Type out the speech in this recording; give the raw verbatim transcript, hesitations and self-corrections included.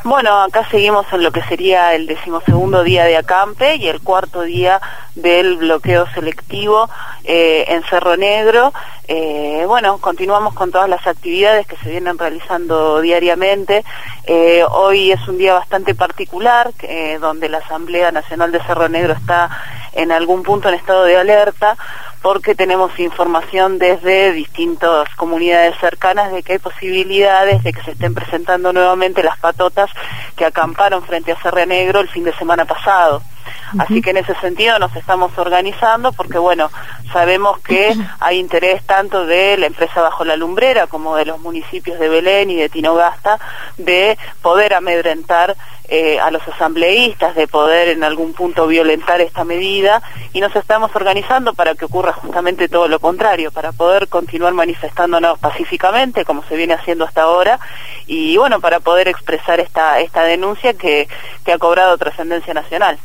Bueno, acá seguimos en lo que sería el decimosegundo día de acampe y el cuarto día del bloqueo selectivo eh, en Cerro Negro. Eh, bueno, continuamos con todas las actividades que se vienen realizando diariamente. Eh, hoy es un día bastante particular, eh, donde la Asamblea Nacional de Cerro Negro está en algún punto en estado de alerta, porque tenemos información desde distintas comunidades cercanas de que hay posibilidades de que se estén presentando nuevamente las patotas que acamparon frente a Cerro Negro el fin de semana pasado. Uh-huh. Así que en ese sentido nos estamos organizando porque, bueno, sabemos que hay interés tanto de la empresa Bajo la Lumbrera como de los municipios de Belén y de Tinogasta de poder amedrentar eh, a los asambleístas, de poder en algún punto violentar esta medida, y nos estamos organizando para que ocurra justamente todo lo contrario, para poder continuar manifestándonos pacíficamente como se viene haciendo hasta ahora, y bueno, para poder expresar esta, esta denuncia que, que ha cobrado trascendencia nacional.